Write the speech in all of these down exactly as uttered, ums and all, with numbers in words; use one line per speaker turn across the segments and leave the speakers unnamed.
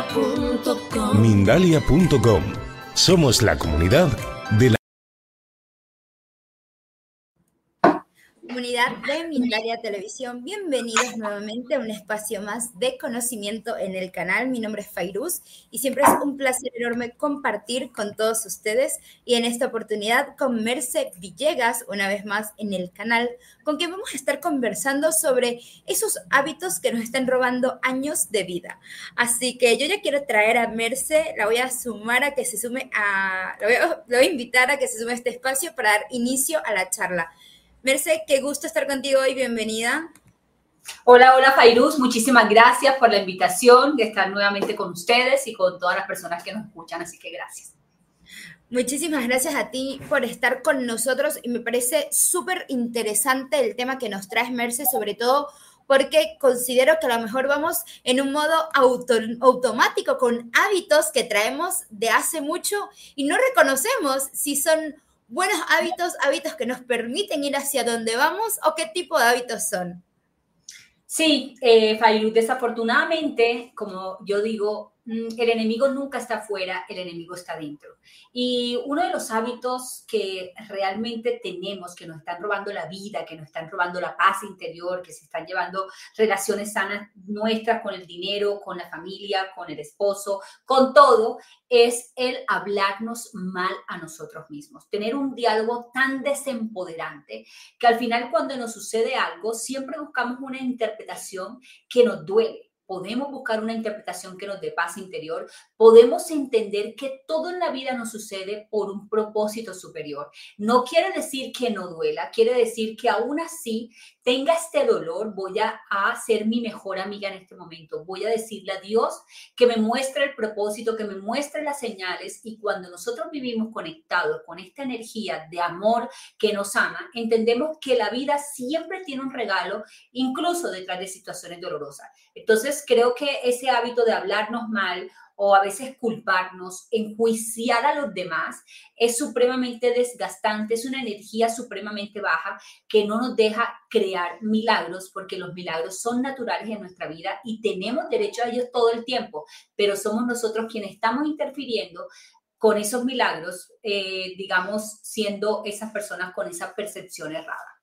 Mindalia punto com.
Mindalia punto com. Somos la comunidad de la
Comunidad de Mindalia Televisión, bienvenidos nuevamente a un espacio más de conocimiento en el canal. Mi nombre es Fairuz y siempre es un placer enorme compartir con todos ustedes y en esta oportunidad con Merce Villegas, una vez más en el canal, con quien vamos a estar conversando sobre esos hábitos que nos están robando años de vida. Así que yo ya quiero traer a Merce, la voy a sumar a que se sume a, la voy a, la voy a invitar a que se sume a este espacio para dar inicio a la charla. Merce, qué gusto estar contigo hoy, bienvenida.
Hola, hola Fairuz, muchísimas gracias por la invitación de estar nuevamente con ustedes y con todas las personas que nos escuchan, así que gracias.
Muchísimas gracias a ti por estar con nosotros y me parece súper interesante el tema que nos traes, Merce, sobre todo porque considero que a lo mejor vamos en un modo auto, automático con hábitos que traemos de hace mucho y no reconocemos si son buenos hábitos, hábitos que nos permiten ir hacia donde vamos o qué tipo de hábitos son.
Sí, eh, Fairuz, desafortunadamente, como yo digo, el enemigo nunca está afuera, el enemigo está dentro. Y uno de los hábitos que realmente tenemos, que nos están robando la vida, que nos están robando la paz interior, que se están llevando relaciones sanas nuestras con el dinero, con la familia, con el esposo, con todo, es el hablarnos mal a nosotros mismos. Tener un diálogo tan desempoderante que al final cuando nos sucede algo, siempre buscamos una interpretación que nos duele. Podemos buscar una interpretación que nos dé paz interior, podemos entender que todo en la vida nos sucede por un propósito superior. No quiere decir que no duela, quiere decir que aún así tenga este dolor, voy a, a ser mi mejor amiga en este momento. Voy a decirle a Dios que me muestre el propósito, que me muestre las señales y cuando nosotros vivimos conectados con esta energía de amor que nos ama, entendemos que la vida siempre tiene un regalo, incluso detrás de situaciones dolorosas. Entonces, creo que ese hábito de hablarnos mal o a veces culparnos, enjuiciar a los demás, es supremamente desgastante, es una energía supremamente baja que no nos deja crear milagros, porque los milagros son naturales en nuestra vida y tenemos derecho a ellos todo el tiempo, pero somos nosotros quienes estamos interfiriendo con esos milagros, eh, digamos, siendo esas personas con esa percepción errada.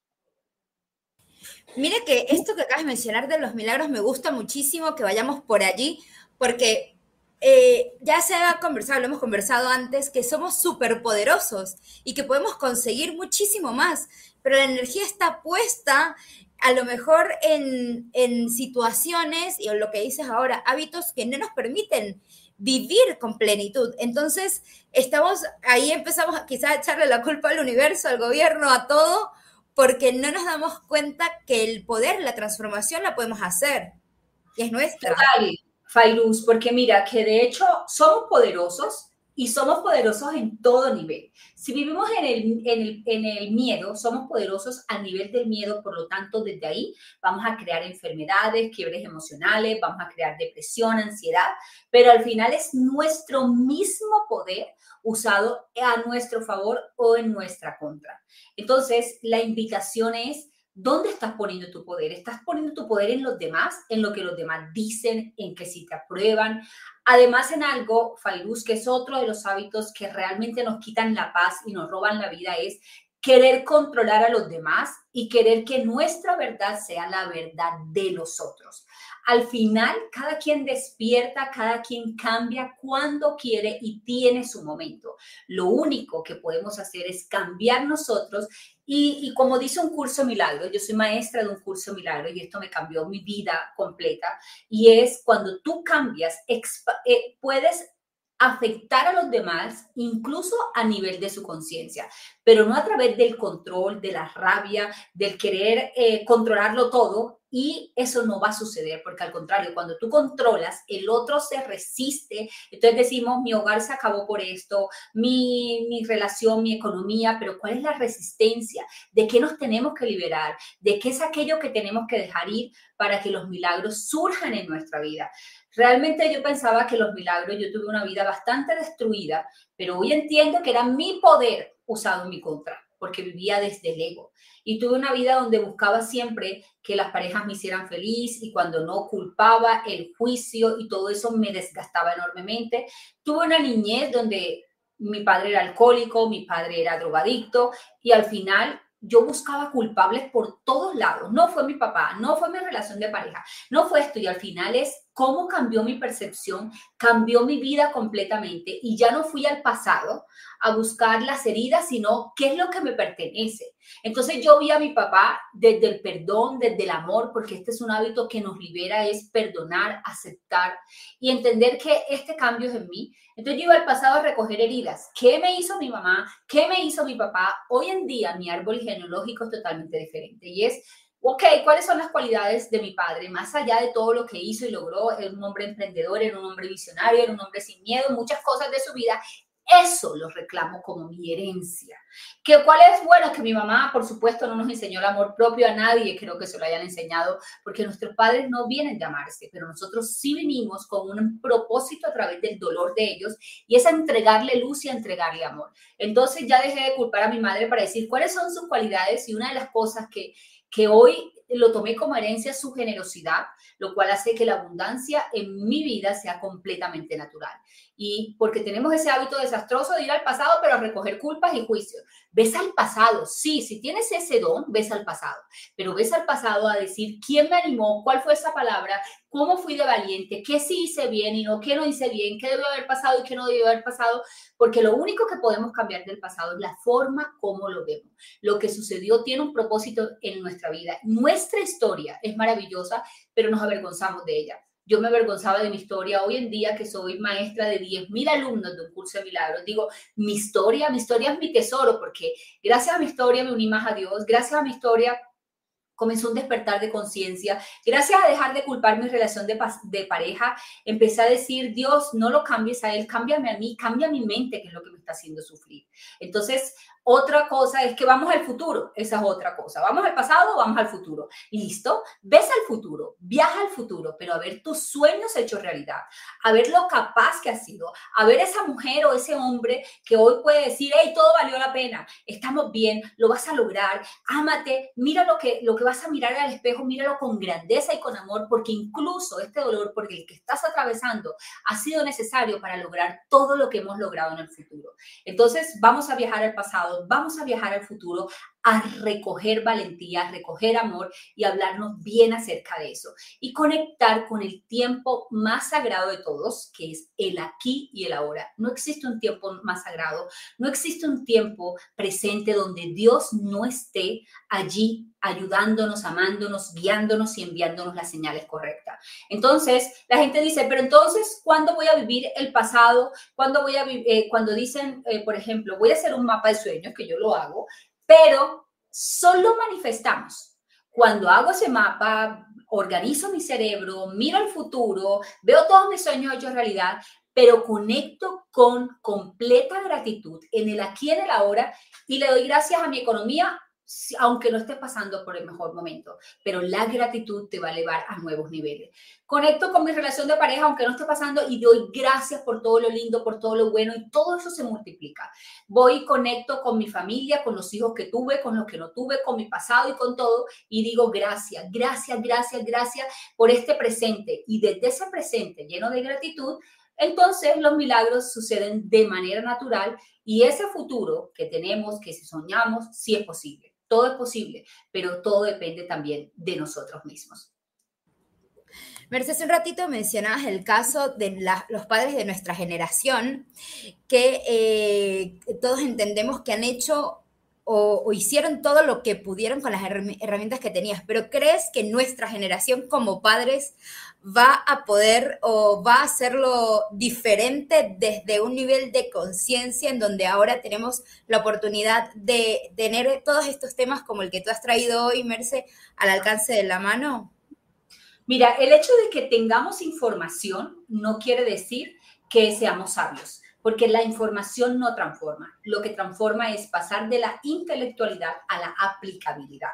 Mira que esto que acabas de mencionar de los milagros me gusta muchísimo que vayamos por allí, porque eh, ya se ha conversado, lo hemos conversado antes, que somos superpoderosos y que podemos conseguir muchísimo más, pero la energía está puesta a lo mejor en, en situaciones, y en lo que dices ahora, hábitos que no nos permiten vivir con plenitud. Entonces, estamos ahí, empezamos quizás a echarle la culpa al universo, al gobierno, a todo, porque no nos damos cuenta que el poder, la transformación la podemos hacer y es nuestra.
Total, Fairuz, porque mira que de hecho somos poderosos y somos poderosos en todo nivel. Si vivimos en el, en, el, en el miedo, somos poderosos a nivel del miedo, por lo tanto desde ahí vamos a crear enfermedades, quiebres emocionales, vamos a crear depresión, ansiedad, pero al final es nuestro mismo poder usado a nuestro favor o en nuestra contra. Entonces, la invitación es, ¿dónde estás poniendo tu poder? ¿Estás poniendo tu poder en los demás, en lo que los demás dicen, en que si te aprueban? Además, en algo, Fairuz, que es otro de los hábitos que realmente nos quitan la paz y nos roban la vida, es querer controlar a los demás y querer que nuestra verdad sea la verdad de los otros. Al final, cada quien despierta, cada quien cambia cuando quiere y tiene su momento. Lo único que podemos hacer es cambiar nosotros y, y como dice un curso milagro, yo soy maestra de un curso milagro y esto me cambió mi vida completa, y es cuando tú cambias, expa- eh, puedes afectar a los demás, incluso a nivel de su conciencia, pero no a través del control, de la rabia, del querer eh, controlarlo todo, y eso no va a suceder, porque al contrario, cuando tú controlas, el otro se resiste, entonces decimos, mi hogar se acabó por esto, mi, mi relación, mi economía, pero ¿cuál es la resistencia? ¿De qué nos tenemos que liberar? ¿De qué es aquello que tenemos que dejar ir para que los milagros surjan en nuestra vida? Realmente yo pensaba que los milagros, yo tuve una vida bastante destruida, pero hoy entiendo que era mi poder usado en mi contra. porque vivía desde el ego. Y tuve una vida donde buscaba siempre que las parejas me hicieran feliz y cuando no culpaba, el juicio y todo eso me desgastaba enormemente. Tuve una niñez donde mi padre era alcohólico, mi padre era drogadicto y al final yo buscaba culpables por todos lados. No fue mi papá, no fue mi relación de pareja, no fue esto y al final es cómo cambió mi percepción, cambió mi vida completamente y ya no fui al pasado a buscar las heridas, sino qué es lo que me pertenece. Entonces yo vi a mi papá desde el perdón, desde el amor, porque este es un hábito que nos libera, es perdonar, aceptar y entender que este cambio es en mí. Entonces yo iba al pasado a recoger heridas. ¿Qué me hizo mi mamá? ¿Qué me hizo mi papá? Hoy en día mi árbol genealógico es totalmente diferente y es, ok, ¿cuáles son las cualidades de mi padre? Más allá de todo lo que hizo y logró, era un hombre emprendedor, era un hombre visionario, era un hombre sin miedo, muchas cosas de su vida. Eso lo reclamo como mi herencia. ¿Que ¿Cuál es? Bueno, que mi mamá, por supuesto, no nos enseñó el amor propio a nadie, creo que se lo hayan enseñado, porque nuestros padres no vienen de amarse, pero nosotros sí vinimos con un propósito a través del dolor de ellos, y es a entregarle luz y a entregarle amor. Entonces ya dejé de culpar a mi madre para decir cuáles son sus cualidades, y una de las cosas que, que hoy lo tomé como herencia es su generosidad, lo cual hace que la abundancia en mi vida sea completamente natural. Y porque tenemos ese hábito desastroso de ir al pasado, pero a recoger culpas y juicios. Ves al pasado, sí, si tienes ese don, ves al pasado, pero ves al pasado a decir quién me animó, cuál fue esa palabra, cómo fui de valiente, qué sí hice bien y no, qué no hice bien, qué debió haber pasado y qué no debió haber pasado, porque lo único que podemos cambiar del pasado es la forma como lo vemos. Lo que sucedió tiene un propósito en nuestra vida. Nuestra historia es maravillosa, pero nos avergonzamos de ella. Yo me avergonzaba de mi historia. Hoy en día que soy maestra de diez mil alumnos de un curso de milagros, digo, mi historia, mi historia es mi tesoro, porque gracias a mi historia me uní más a Dios, gracias a mi historia comenzó un despertar de conciencia. Gracias a dejar de culpar mi relación de, de pareja, empecé a decir, Dios, no lo cambies a él, cámbiame a mí, cambia mi mente, que es lo que me está haciendo sufrir. Entonces, otra cosa es que vamos al futuro, esa es otra cosa. ¿Vamos al pasado o vamos al futuro? ¿Listo? Ves al futuro, viaja al futuro, pero a ver tus sueños hechos realidad, a ver lo capaz que has sido, a ver esa mujer o ese hombre que hoy puede decir, hey, todo valió la pena, estamos bien, lo vas a lograr, ámate, mira lo que, lo que vas a mirar al espejo, míralo con grandeza y con amor, porque incluso este dolor por el que estás atravesando ha sido necesario para lograr todo lo que hemos logrado en el futuro. Entonces, vamos a viajar al pasado, vamos a viajar al futuro, a recoger valentía, a recoger amor y hablarnos bien acerca de eso y conectar con el tiempo más sagrado de todos, que es el aquí y el ahora. No existe un tiempo más sagrado, no existe un tiempo presente donde Dios no esté allí ayudándonos, amándonos, guiándonos y enviándonos las señales correctas. Entonces, la gente dice, pero entonces, ¿cuándo voy a vivir el pasado? ¿Cuándo voy a vivir? Eh, cuando dicen, eh, por ejemplo, voy a hacer un mapa de sueños, que yo lo hago, pero solo manifestamos. Cuando hago ese mapa, organizo mi cerebro, miro el futuro, veo todos mis sueños hechos realidad, pero conecto con completa gratitud en el aquí y en el ahora y le doy gracias a mi economía, aunque no estés pasando por el mejor momento, pero la gratitud te va a elevar a nuevos niveles. Conecto con mi relación de pareja, aunque no esté pasando, y doy gracias por todo lo lindo, por todo lo bueno, y todo eso se multiplica. Voy y conecto con mi familia, con los hijos que tuve, con los que no tuve, con mi pasado y con todo, y digo gracias, gracias, gracias, gracias por este presente. Y desde ese presente lleno de gratitud, entonces los milagros suceden de manera natural y ese futuro que tenemos, que si soñamos, sí es posible. Todo es posible, pero todo depende también de nosotros mismos.
Mercedes, hace un ratito mencionabas el caso de la, los padres de nuestra generación, que eh, todos entendemos que han hecho o, o hicieron todo lo que pudieron con las herramientas que tenías, pero ¿crees que nuestra generación como padres va a poder o va a hacerlo diferente desde un nivel de conciencia en donde ahora tenemos la oportunidad de tener todos estos temas como el que tú has traído hoy, Merce, al alcance de la mano?
Mira, el hecho de que tengamos información no quiere decir que seamos sabios, porque la información no transforma. Lo que transforma es pasar de la intelectualidad a la aplicabilidad.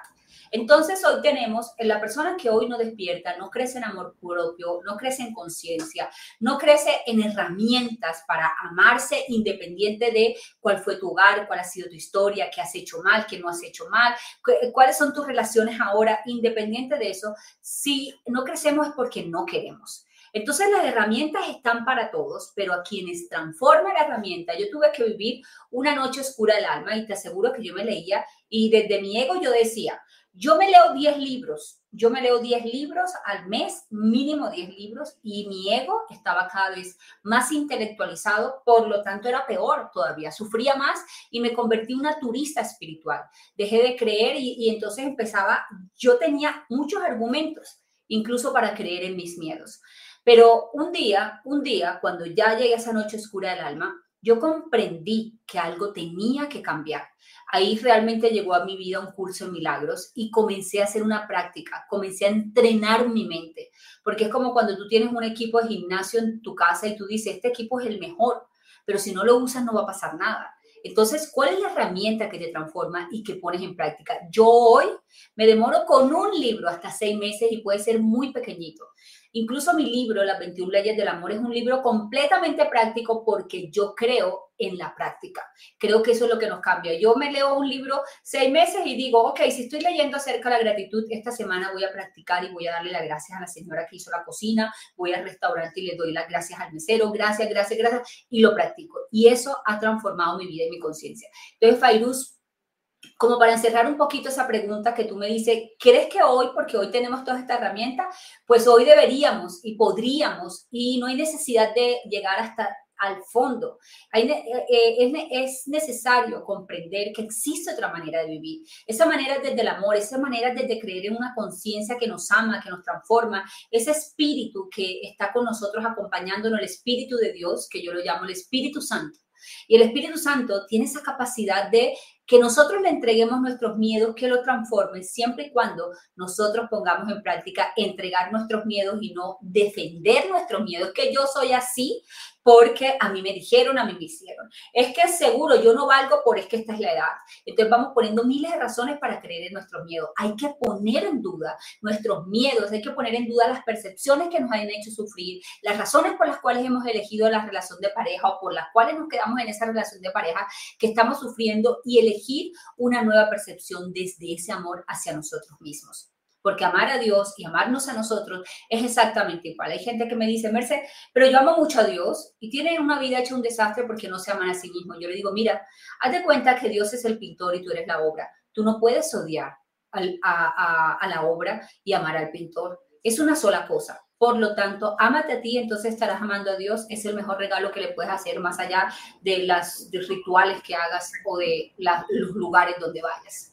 Entonces hoy tenemos la persona que hoy no despierta, no crece en amor propio, no crece en conciencia, no crece en herramientas para amarse independiente de cuál fue tu hogar, cuál ha sido tu historia, qué has hecho mal, qué no has hecho mal, cuáles son tus relaciones ahora, independiente de eso. Si no crecemos es porque no queremos. Entonces las herramientas están para todos, pero a quienes transforma la herramienta, yo tuve que vivir una noche oscura del alma y te aseguro que yo me leía y desde mi ego yo decía, yo me leo diez libros, yo me leo diez libros al mes, mínimo diez libros, y mi ego estaba cada vez más intelectualizado, por lo tanto era peor todavía, sufría más y me convertí en una turista espiritual. Dejé de creer y, y entonces empezaba, yo tenía muchos argumentos, incluso para creer en mis miedos. Pero un día, un día, cuando ya llegué a esa noche oscura del alma, yo comprendí que algo tenía que cambiar. Ahí realmente llegó a mi vida un curso de milagros y comencé a hacer una práctica, comencé a entrenar mi mente, porque es como cuando tú tienes un equipo de gimnasio en tu casa y tú dices, este equipo es el mejor, pero si no lo usas no va a pasar nada. Entonces, ¿cuál es la herramienta que te transforma y que pones en práctica? Yo hoy me demoro con un libro hasta seis meses y puede ser muy pequeñito. Incluso mi libro, Las veintiuna Leyes del Amor, es un libro completamente práctico porque yo creo en la práctica. Creo que eso es lo que nos cambia. Yo me leo un libro seis meses y digo, ok, si estoy leyendo acerca de la gratitud, esta semana voy a practicar y voy a darle las gracias a la señora que hizo la cocina, voy al restaurante y le doy las gracias al mesero, gracias, gracias, gracias, y lo practico. Y eso ha transformado mi vida y mi conciencia. Entonces, Fairuz, como para encerrar un poquito esa pregunta que tú me dices, ¿crees que hoy, porque hoy tenemos todas estas herramientas, pues hoy deberíamos y podríamos y no hay necesidad de llegar hasta al fondo? Hay, eh, es necesario comprender que existe otra manera de vivir. Esa manera es desde el amor, esa manera es desde creer en una conciencia que nos ama, que nos transforma, ese espíritu que está con nosotros acompañándonos, el Espíritu de Dios, que yo lo llamo el Espíritu Santo. Y el Espíritu Santo tiene esa capacidad de que nosotros le entreguemos nuestros miedos, que lo transformen, siempre y cuando nosotros pongamos en práctica entregar nuestros miedos y no defender nuestros miedos, que yo soy así porque a mí me dijeron, a mí me hicieron. Es que seguro yo no valgo por es que esta es la edad. Entonces vamos poniendo miles de razones para creer en nuestros miedos. Hay que poner en duda nuestros miedos, hay que poner en duda las percepciones que nos hayan hecho sufrir, las razones por las cuales hemos elegido la relación de pareja o por las cuales nos quedamos en esa relación de pareja que estamos sufriendo y elegir una nueva percepción desde ese amor hacia nosotros mismos. Porque amar a Dios y amarnos a nosotros es exactamente igual. Hay gente que me dice, Merce, pero yo amo mucho a Dios y tienen una vida hecha un desastre porque no se aman a sí mismos. Yo le digo, mira, haz de cuenta que Dios es el pintor y tú eres la obra. Tú no puedes odiar al, a, a, a la obra y amar al pintor. Es una sola cosa. Por lo tanto, ámate a ti, entonces estarás amando a Dios. Es el mejor regalo que le puedes hacer más allá de los rituales que hagas o de la, los lugares donde vayas.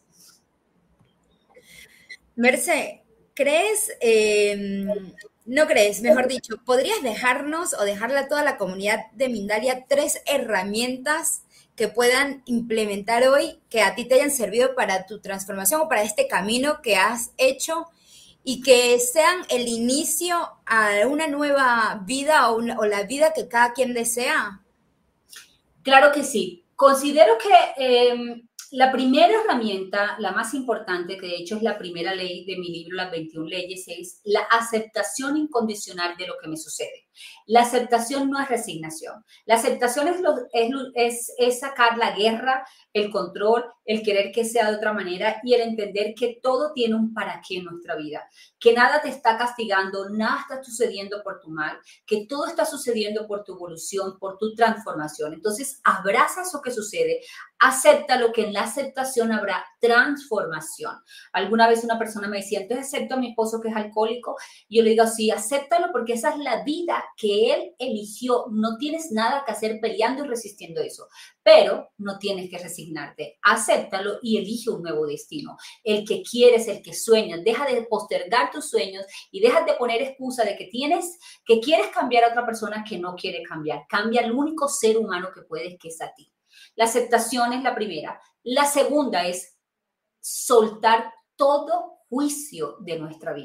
Merce, ¿crees, eh, no crees, mejor dicho, podrías dejarnos o dejarle a toda la comunidad de Mindalia tres herramientas que puedan implementar hoy, que a ti te hayan servido para tu transformación o para este camino que has hecho y que sean el inicio a una nueva vida o, una, o la vida que cada quien desea?
Claro que sí. Considero que eh, la primera herramienta, la más importante, que de hecho es la primera ley de mi libro, Las veintiuna Leyes, es la aceptación incondicional de lo que me sucede. La aceptación no es resignación. La aceptación es, lo, es, es, es sacar la guerra, el control, el querer que sea de otra manera y el entender que todo tiene un para qué en nuestra vida. Que nada te está castigando, nada está sucediendo por tu mal, que todo está sucediendo por tu evolución, por tu transformación. Entonces, abraza eso que sucede, acepta lo que en la aceptación habrá transformación. Alguna vez una persona me decía, entonces acepto a mi esposo que es alcohólico. Y yo le digo, sí, acéptalo porque esa es la vida que él eligió. No tienes nada que hacer peleando y resistiendo eso, pero no tienes que resignarte. Acéptalo y elige un nuevo destino. El que quieres, el que sueñas. Deja de postergar tus sueños y deja de poner excusa de que tienes, que quieres cambiar a otra persona que no quiere cambiar. Cambia al único ser humano que puedes, que es a ti. La aceptación es la primera. La segunda es soltar todo juicio de nuestra vida.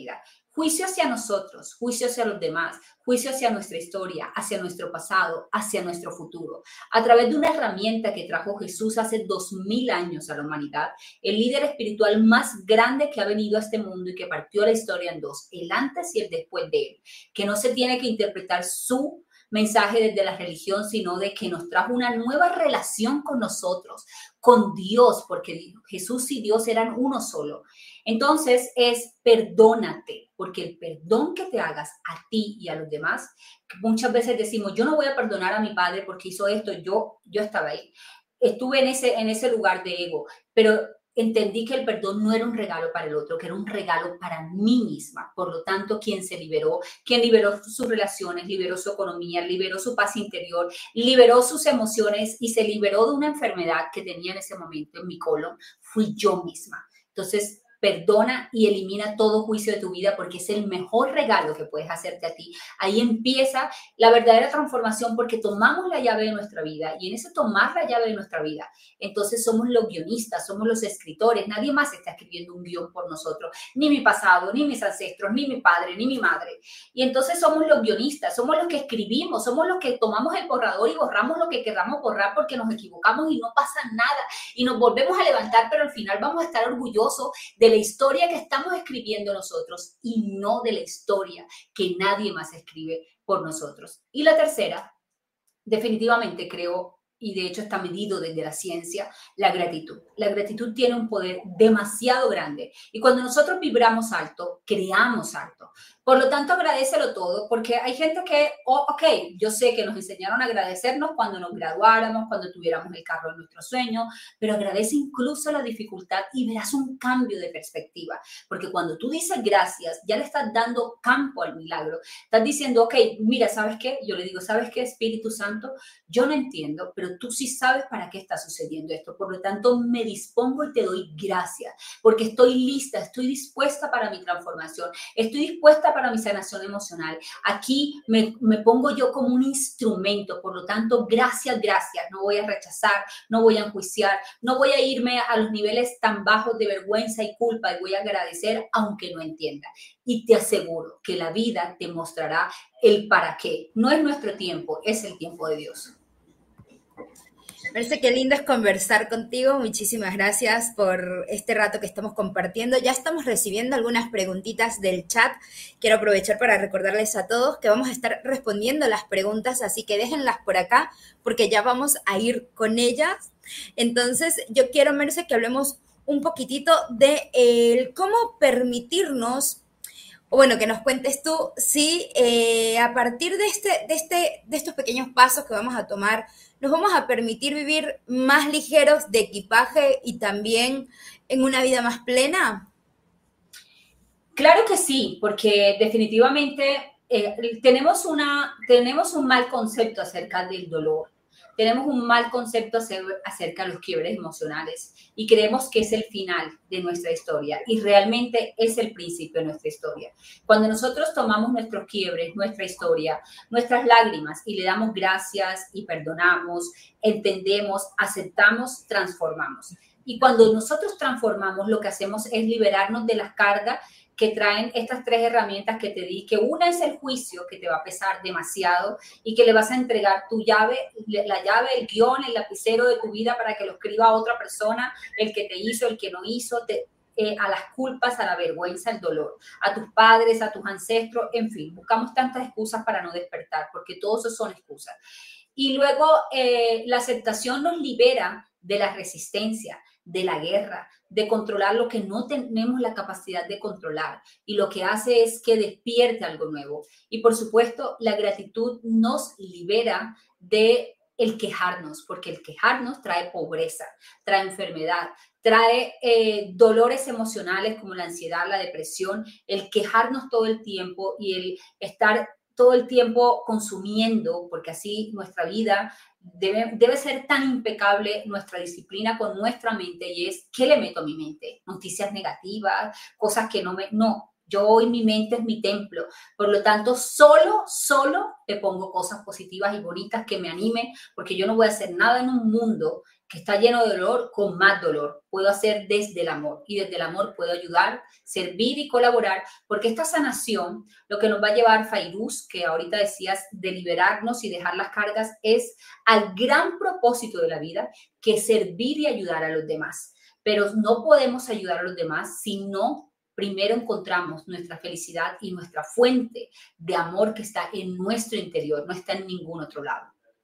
Juicio hacia nosotros, juicio hacia los demás, juicio hacia nuestra historia, hacia nuestro pasado, hacia nuestro futuro. A través de una herramienta que trajo Jesús hace dos mil años a la humanidad, el líder espiritual más grande que ha venido a este mundo y que partió la historia en dos, el antes y el después de él, que no se tiene que interpretar su mensaje desde la religión, sino de que nos trajo una nueva relación con nosotros, con Dios, porque Jesús y Dios eran uno solo. Entonces es perdónate, porque el perdón que te hagas a ti y a los demás, muchas veces decimos, yo no voy a perdonar a mi padre porque hizo esto, yo, yo estaba ahí, estuve en ese, en ese lugar de ego, pero entendí que el perdón no era un regalo para el otro, que era un regalo para mí misma. Por lo tanto, quien se liberó, quien liberó sus relaciones, liberó su economía, liberó su paz interior, liberó sus emociones y se liberó de una enfermedad que tenía en ese momento en mi colon, fui yo misma. Entonces, perdona y elimina todo juicio de tu vida porque es el mejor regalo que puedes hacerte a ti. Ahí empieza la verdadera transformación porque tomamos la llave de nuestra vida y en ese tomar la llave de nuestra vida, entonces somos los guionistas, somos los escritores. Nadie más está escribiendo un guión por nosotros, ni mi pasado, ni mis ancestros, ni mi padre, ni mi madre. Y entonces somos los guionistas, somos los que escribimos, somos los que tomamos el borrador y borramos lo que queramos borrar porque nos equivocamos y no pasa nada. Y nos volvemos a levantar, pero al final vamos a estar orgullosos de la historia que estamos escribiendo nosotros y no de la historia que nadie más escribe por nosotros. Y la tercera, definitivamente creo, y de hecho está medido desde la ciencia, la gratitud. La gratitud tiene un poder demasiado grande y cuando nosotros vibramos alto, creamos alto. Por lo tanto, agradécelo todo porque hay gente que, oh, ok, yo sé que nos enseñaron a agradecernos cuando nos graduáramos, cuando tuviéramos el carro de nuestro sueño, pero agradece incluso la dificultad y verás un cambio de perspectiva. Porque cuando tú dices gracias, ya le estás dando campo al milagro. Estás diciendo, ok, mira, ¿sabes qué? Yo le digo, ¿sabes qué, Espíritu Santo? Yo no entiendo, pero tú sí sabes para qué está sucediendo esto. Por lo tanto, me dispongo y te doy gracias porque estoy lista, estoy dispuesta para mi transformación, estoy dispuesta para mi sanación emocional. Aquí me, me pongo yo como un instrumento. Por lo tanto, gracias, gracias. No voy a rechazar, no voy a enjuiciar, no voy a irme a los niveles tan bajos de vergüenza y culpa y voy a agradecer aunque no entienda. Y te aseguro que la vida te mostrará el para qué. No es nuestro tiempo, es el tiempo de Dios.
Merce, qué lindo es conversar contigo. Muchísimas gracias por este rato que estamos compartiendo. Ya estamos recibiendo algunas preguntitas del chat. Quiero aprovechar para recordarles a todos que vamos a estar respondiendo las preguntas, así que déjenlas por acá porque ya vamos a ir con ellas. Entonces, yo quiero, Merce, que hablemos un poquitito de eh, cómo permitirnos, o bueno, que nos cuentes tú si eh, a partir de, este, de, este, de estos pequeños pasos que vamos a tomar, nos vamos a permitir vivir más ligeros de equipaje y también en una vida más plena.
Claro que sí, porque definitivamente eh, tenemos, una, tenemos un mal concepto acerca del dolor. Tenemos un mal concepto acerca de los quiebres emocionales y creemos que es el final de nuestra historia y realmente es el principio de nuestra historia. Cuando nosotros tomamos nuestros quiebres, nuestra historia, nuestras lágrimas y le damos gracias y perdonamos, entendemos, aceptamos, transformamos. Y cuando nosotros transformamos, lo que hacemos es liberarnos de las cargas que traen estas tres herramientas que te di, que una es el juicio, que te va a pesar demasiado y que le vas a entregar tu llave, la llave, el guión, el lapicero de tu vida para que lo escriba a otra persona, el que te hizo, el que no hizo, te, eh, a las culpas, a la vergüenza, al dolor, a tus padres, a tus ancestros, en fin, buscamos tantas excusas para no despertar, porque todos esos son excusas. Y luego eh, la aceptación nos libera de la resistencia, de la guerra, de controlar lo que no tenemos la capacidad de controlar y lo que hace es que despierte algo nuevo. Y por supuesto, la gratitud nos libera de el quejarnos, porque el quejarnos trae pobreza, trae enfermedad, trae eh, dolores emocionales como la ansiedad, la depresión, el quejarnos todo el tiempo y el estar todo el tiempo consumiendo, porque así nuestra vida debe, debe ser tan impecable, nuestra disciplina con nuestra mente, y es, ¿qué le meto a mi mente? Noticias negativas, cosas que no me... No, Yo hoy mi mente es mi templo. Por lo tanto, solo, solo te pongo cosas positivas y bonitas que me animen, porque yo no voy a hacer nada en un mundo que está lleno de dolor con más dolor. Puedo hacer desde el amor y desde el amor puedo ayudar, servir y colaborar, porque esta sanación, lo que nos va a llevar, Fairuz, que ahorita decías, de liberarnos y dejar las cargas, es al gran propósito de la vida, que es servir y ayudar a los demás. Pero no podemos ayudar a los demás si no primero encontramos nuestra felicidad y nuestra fuente de amor que está en nuestro interior, no está en ningún otro lado.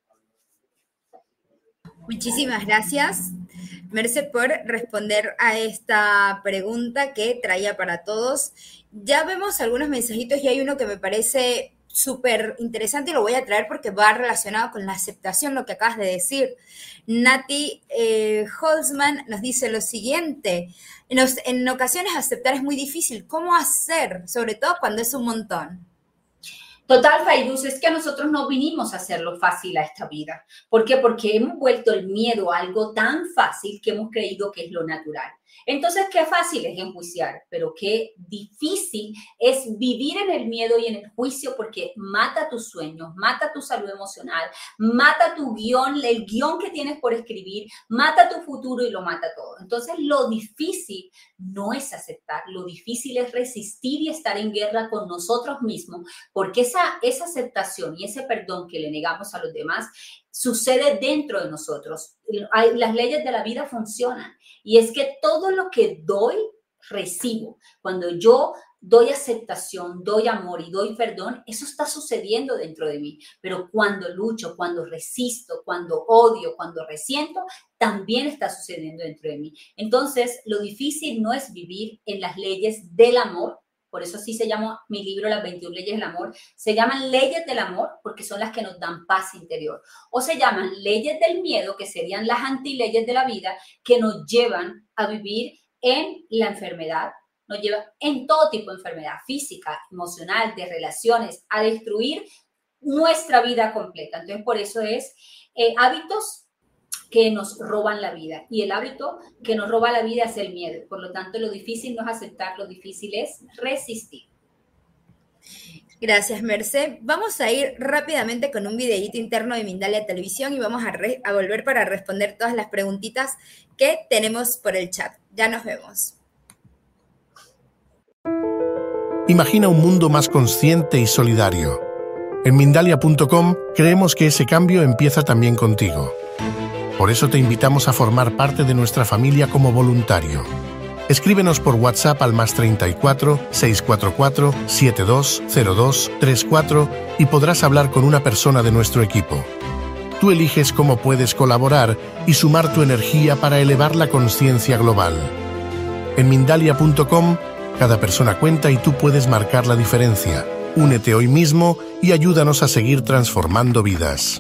Muchísimas gracias, Merce, por responder a esta pregunta que traía para todos. Ya vemos algunos mensajitos y hay uno que me parece súper interesante y lo voy a traer porque va relacionado con la aceptación, lo que acabas de decir. Nati eh, Holzman nos dice lo siguiente: en, en ocasiones aceptar es muy difícil. ¿Cómo hacer? Sobre todo cuando es un montón.
Total, Fairuz, es que a nosotros no vinimos a hacerlo fácil a esta vida. ¿Por qué? Porque hemos vuelto el miedo a algo tan fácil que hemos creído que es lo natural. Entonces, qué fácil es enjuiciar, pero qué difícil es vivir en el miedo y en el juicio, porque mata tus sueños, mata tu salud emocional, mata tu guión, el guión que tienes por escribir, mata tu futuro y lo mata todo. Entonces, lo difícil no es aceptar, lo difícil es resistir y estar en guerra con nosotros mismos, porque esa, esa aceptación y ese perdón que le negamos a los demás sucede dentro de nosotros. Las leyes de la vida funcionan y es que todo lo que doy, recibo. Cuando yo doy aceptación, doy amor y doy perdón, eso está sucediendo dentro de mí. Pero cuando lucho, cuando resisto, cuando odio, cuando resiento, también está sucediendo dentro de mí. Entonces, lo difícil no es vivir en las leyes del amor. Por eso sí se llama mi libro Las veintiuna leyes del amor. Se llaman leyes del amor porque son las que nos dan paz interior. O se llaman leyes del miedo, que serían las antileyes de la vida, que nos llevan a vivir en la enfermedad, nos llevan en todo tipo de enfermedad física, emocional, de relaciones, a destruir nuestra vida completa. Entonces, por eso es eh, hábitos que nos roban la vida. Y el hábito que nos roba la vida es el miedo. Por lo tanto, lo difícil no es aceptar, lo difícil es resistir.
Gracias, Merce. Vamos a ir rápidamente con un videíto interno de Mindalia Televisión y vamos a, re- a volver para responder todas las preguntitas que tenemos por el chat. Ya nos vemos.
Imagina un mundo más consciente y solidario. En Mindalia punto com creemos que ese cambio empieza también contigo. Por eso te invitamos a formar parte de nuestra familia como voluntario. Escríbenos por WhatsApp al más treinta y cuatro, seiscientos cuarenta y cuatro, setenta y dos, cero dos, treinta y cuatro y podrás hablar con una persona de nuestro equipo. Tú eliges cómo puedes colaborar y sumar tu energía para elevar la conciencia global. En Mindalia punto com, cada persona cuenta y tú puedes marcar la diferencia. Únete hoy mismo y ayúdanos a seguir transformando vidas.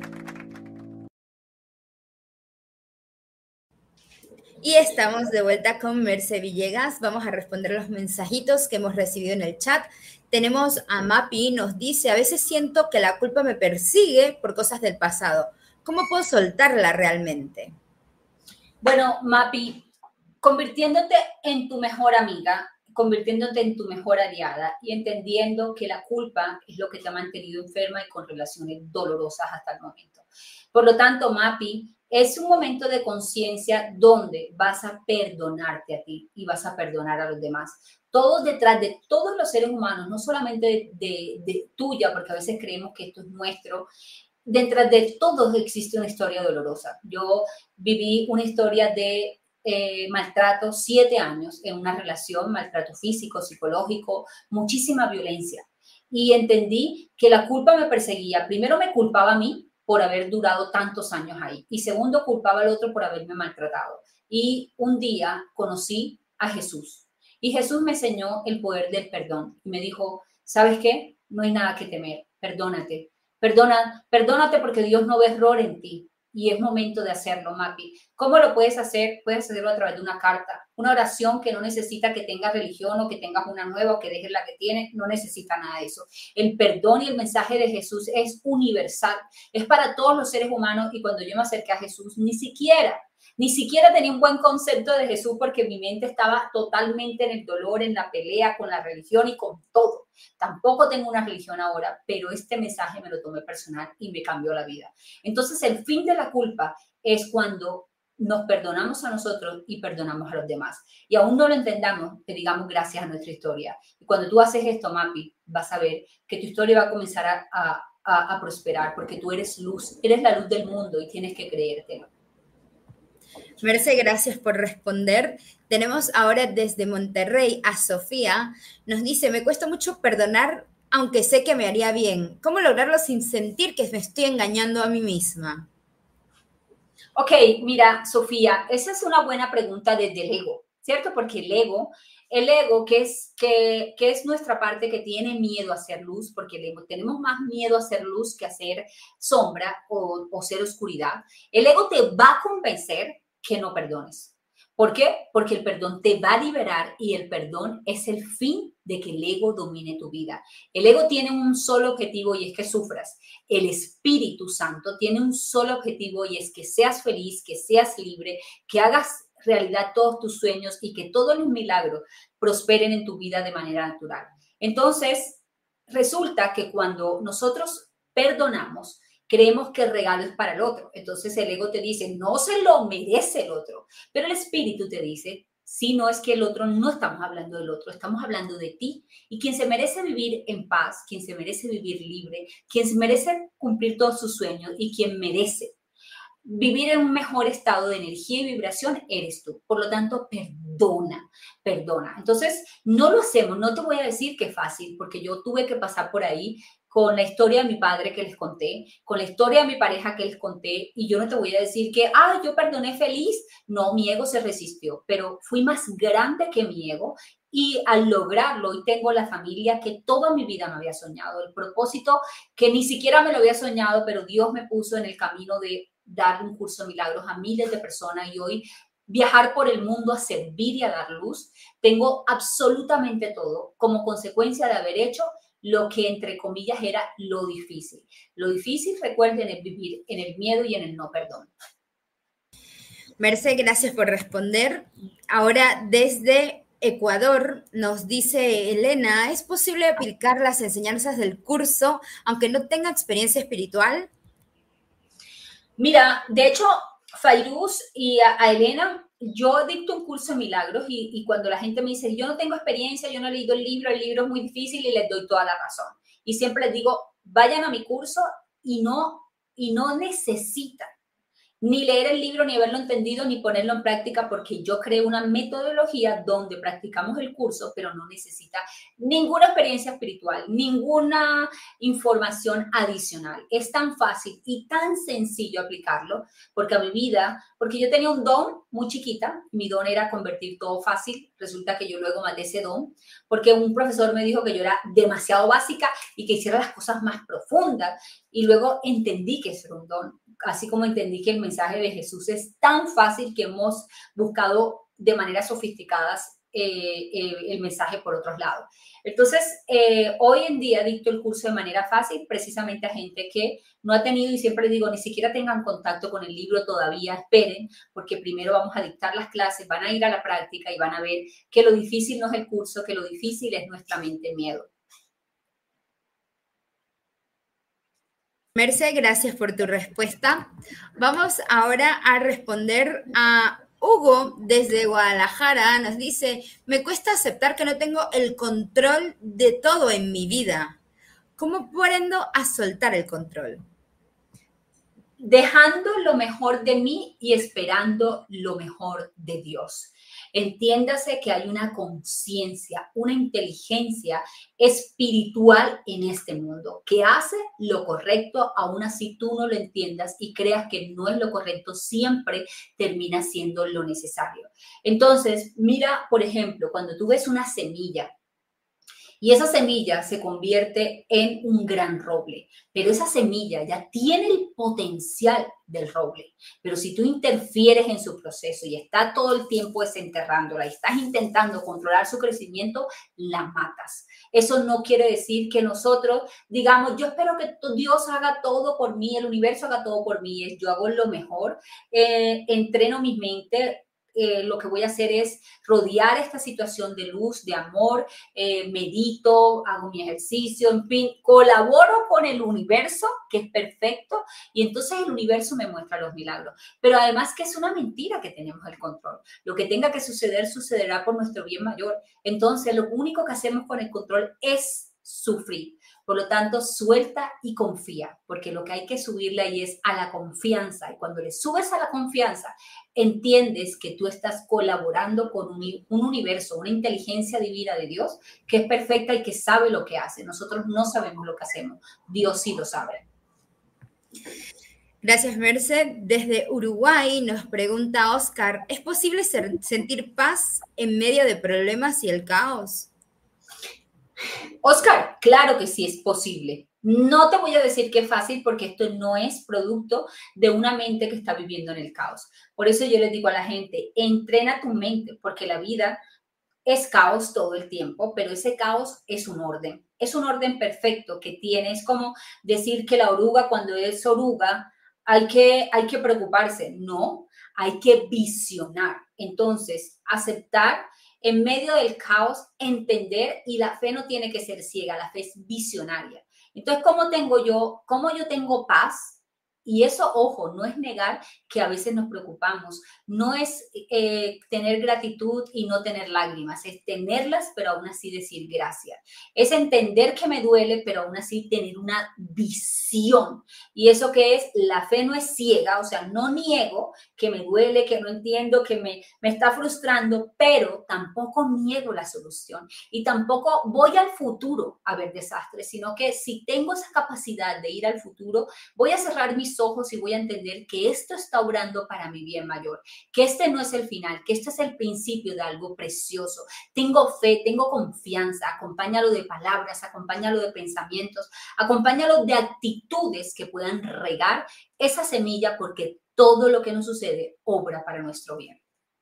Y estamos de vuelta con Merce Villegas. Vamos a responder los mensajitos que hemos recibido en el chat. Tenemos a Mapi, nos dice: a veces siento que la culpa me persigue por cosas del pasado. ¿Cómo puedo soltarla realmente?
Bueno, Mapi, convirtiéndote en tu mejor amiga, convirtiéndote en tu mejor aliada y entendiendo que la culpa es lo que te ha mantenido enferma y con relaciones dolorosas hasta el momento. Por lo tanto, Mapi, es un momento de conciencia donde vas a perdonarte a ti y vas a perdonar a los demás. Todos detrás de todos los seres humanos, no solamente de, de, de tuya, porque a veces creemos que esto es nuestro, detrás de todos existe una historia dolorosa. Yo viví una historia de eh, maltrato, siete años en una relación, maltrato físico, psicológico, muchísima violencia. Y entendí que la culpa me perseguía. Primero me culpaba a mí por haber durado tantos años ahí. Y segundo, culpaba al otro por haberme maltratado. Y un día conocí a Jesús. Y Jesús me enseñó el poder del perdón. Y me dijo, ¿sabes qué? No hay nada que temer. Perdónate. Perdona, perdónate porque Dios no ve error en ti. y es momento de hacerlo, Mapi. ¿Cómo lo puedes hacer? Puedes hacerlo a través de una carta, una oración que no necesita que tengas religión o que tengas una nueva o que dejes la que tienes, no necesita nada de eso. El perdón y el mensaje de Jesús es universal, es para todos los seres humanos, y cuando yo me acerqué a Jesús, ni siquiera Ni siquiera tenía un buen concepto de Jesús porque mi mente estaba totalmente en el dolor, en la pelea con la religión y con todo. Tampoco tengo una religión ahora, pero este mensaje me lo tomé personal y me cambió la vida. Entonces, el fin de la culpa es cuando nos perdonamos a nosotros y perdonamos a los demás. Y aún no lo entendamos, te digamos gracias a nuestra historia. Y cuando tú haces esto, Mapi, vas a ver que tu historia va a comenzar a, a, a, a prosperar, porque tú eres luz, eres la luz del mundo y tienes que creértelo.
Merce, gracias por responder. Tenemos ahora desde Monterrey a Sofía. Nos dice, me cuesta mucho perdonar, aunque sé que me haría bien. ¿Cómo lograrlo sin sentir que me estoy engañando a mí misma?
Ok, mira, Sofía, esa es una buena pregunta desde el ego, ¿cierto? Porque el ego, el ego que es, que, que es nuestra parte que tiene miedo a hacer luz, porque el ego, tenemos más miedo a hacer luz que a hacer sombra o, o ser oscuridad. El ego te va a convencer que no perdones. ¿Por qué? Porque el perdón te va a liberar y el perdón es el fin de que el ego domine tu vida. El ego tiene un solo objetivo y es que sufras. El Espíritu Santo tiene un solo objetivo y es que seas feliz, que seas libre, que hagas realidad todos tus sueños y que todos los milagros prosperen en tu vida de manera natural. Entonces, resulta que cuando nosotros perdonamos, creemos que el regalo es para el otro. Entonces el ego te dice, no se lo merece el otro. Pero el espíritu te dice, si no es que el otro, no estamos hablando del otro, estamos hablando de ti. Y quien se merece vivir en paz, quien se merece vivir libre, quien se merece cumplir todos sus sueños y quien merece vivir en un mejor estado de energía y vibración, eres tú. Por lo tanto, perdona, perdona. Entonces, no lo hacemos. No te voy a decir que es fácil, porque yo tuve que pasar por ahí con la historia de mi padre que les conté, con la historia de mi pareja que les conté, y yo no te voy a decir que, ah, yo perdoné feliz. No, mi ego se resistió, pero fui más grande que mi ego, y al lograrlo, hoy tengo la familia que toda mi vida me había soñado, el propósito que ni siquiera me lo había soñado, pero Dios me puso en el camino de dar un curso de milagros a miles de personas, y hoy viajar por el mundo a servir y a dar luz. Tengo absolutamente todo como consecuencia de haber hecho lo que entre comillas era lo difícil. Lo difícil, recuerden, es vivir en el miedo y en el no perdón.
Merce, gracias por responder. Ahora desde Ecuador nos dice Elena, ¿es posible aplicar las enseñanzas del curso aunque no tenga experiencia espiritual?
Mira, de hecho, Fairuz y a, a Elena, yo dicto un curso de milagros y, y cuando la gente me dice, yo no tengo experiencia, yo no he leído el libro, el libro es muy difícil, y les doy toda la razón. Y siempre les digo, vayan a mi curso y no, y no necesitan ni leer el libro, ni haberlo entendido, ni ponerlo en práctica, porque yo creo una metodología donde practicamos el curso, pero no necesita ninguna experiencia espiritual, ninguna información adicional. Es tan fácil y tan sencillo aplicarlo, porque a mi vida, porque yo tenía un don muy chiquita, mi don era convertir todo fácil, resulta que yo luego maté ese don, porque un profesor me dijo que yo era demasiado básica y que hiciera las cosas más profundas, y luego entendí que eso era un don. Así como entendí que el mensaje de Jesús es tan fácil que hemos buscado de maneras sofisticadas eh, eh, el mensaje por otros lados. Entonces, eh, hoy en día dicto el curso de manera fácil precisamente a gente que no ha tenido, y siempre digo, ni siquiera tengan contacto con el libro todavía, esperen, porque primero vamos a dictar las clases, van a ir a la práctica y van a ver que lo difícil no es el curso, que lo difícil es nuestra mente, el miedo.
Merce, gracias por tu respuesta. Vamos ahora a responder a Hugo desde Guadalajara. Nos dice, me cuesta aceptar que no tengo el control de todo en mi vida. ¿Cómo aprendo a soltar el control?
Dejando lo mejor de mí y esperando lo mejor de Dios. Entiéndase que hay una conciencia, una inteligencia espiritual en este mundo que hace lo correcto, aún así tú no lo entiendas y creas que no es lo correcto, siempre termina siendo lo necesario. Entonces, mira, por ejemplo, cuando tú ves una semilla Y esa semilla se convierte en un gran roble, pero esa semilla ya tiene el potencial del roble. Pero si tú interfieres en su proceso y estás todo el tiempo desenterrándola y estás intentando controlar su crecimiento, la matas. Eso no quiere decir que nosotros digamos, yo espero que Dios haga todo por mí, el universo haga todo por mí, yo hago lo mejor, eh, entreno mi mente. Eh, lo que voy a hacer es rodear esta situación de luz, de amor, eh, medito, hago mi ejercicio, en fin, colaboro con el universo, que es perfecto, y entonces el universo me muestra los milagros. Pero además que es una mentira que tenemos el control. Lo que tenga que suceder, sucederá por nuestro bien mayor. Entonces, lo único que hacemos con el control es sufrir. Por lo tanto, suelta y confía, porque lo que hay que subirle ahí es a la confianza. Y cuando le subes a la confianza, entiendes que tú estás colaborando con un, un universo, una inteligencia divina de Dios, que es perfecta y que sabe lo que hace. Nosotros no sabemos lo que hacemos. Dios sí lo sabe.
Gracias, Merced. Desde Uruguay nos pregunta Oscar, ¿es posible ser, sentir paz en medio de problemas y el caos?
Oscar, claro que sí es posible. No te voy a decir que es fácil porque esto no es producto de una mente que está viviendo en el caos. Por eso yo les digo a la gente, entrena tu mente porque la vida es caos todo el tiempo, pero ese caos es un orden. Es un orden perfecto que tiene. Es como decir que la oruga cuando es oruga hay que, hay que preocuparse. No, hay que visionar. Entonces, aceptar en medio del caos, entender, y la fe no tiene que ser ciega, la fe es visionaria. Entonces, ¿cómo tengo yo, cómo yo tengo paz? Y eso, ojo, no es negar que a veces nos preocupamos, no es eh, tener gratitud y no tener lágrimas, es tenerlas, pero aún así decir gracias. Es entender que me duele, pero aún así tener una visión. Y eso que es, la fe no es ciega, o sea, no niego que me duele, que no entiendo, que me, me está frustrando, pero tampoco niego la solución. Y tampoco voy al futuro a ver desastres, sino que si tengo esa capacidad de ir al futuro, voy a cerrar mis ojos y voy a entender que esto está obrando para mi bien mayor, que este no es el final, que este es el principio de algo precioso. Tengo fe, tengo confianza, acompáñalo de palabras, acompáñalo de pensamientos, acompáñalo de actitudes que puedan regar esa semilla, porque todo lo que nos sucede obra para nuestro bien.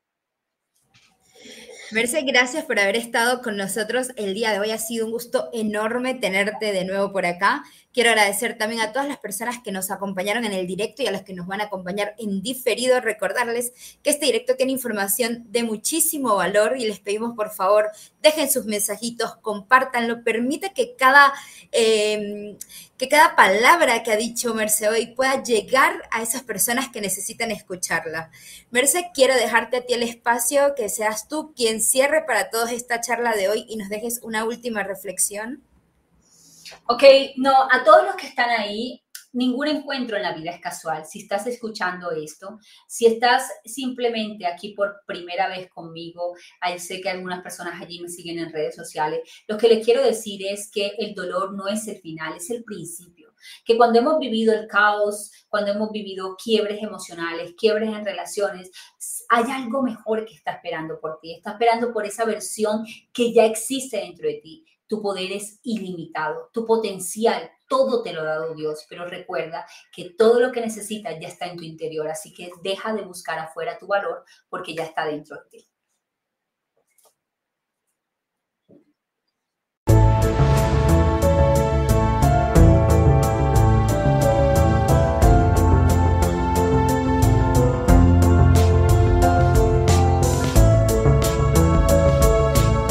Merced, gracias por haber estado con nosotros el día de hoy. Ha sido un gusto enorme tenerte de nuevo por acá. Quiero agradecer también a todas las personas que nos acompañaron en el directo y a las que nos van a acompañar en diferido. Recordarles que este directo tiene información de muchísimo valor y les pedimos, por favor, dejen sus mensajitos, compártanlo, permite que cada, eh, que cada palabra que ha dicho Merced hoy pueda llegar a esas personas que necesitan escucharla. Merced, quiero dejarte a ti el espacio, que seas tú quien cierre para todos esta charla de hoy y nos dejes una última reflexión.
Ok, no, a todos los que están ahí, ningún encuentro en la vida es casual. Si estás escuchando esto, si estás simplemente aquí por primera vez conmigo, ahí sé que algunas personas allí me siguen en redes sociales, lo que les quiero decir es que el dolor no es el final, es el principio. Que cuando hemos vivido el caos, cuando hemos vivido quiebres emocionales, quiebres en relaciones, hay algo mejor que está esperando por ti, está esperando por esa versión que ya existe dentro de ti. Tu poder es ilimitado, tu potencial, todo te lo ha dado Dios, pero recuerda que todo lo que necesitas ya está en tu interior, así que deja de buscar afuera tu valor porque ya está dentro de ti.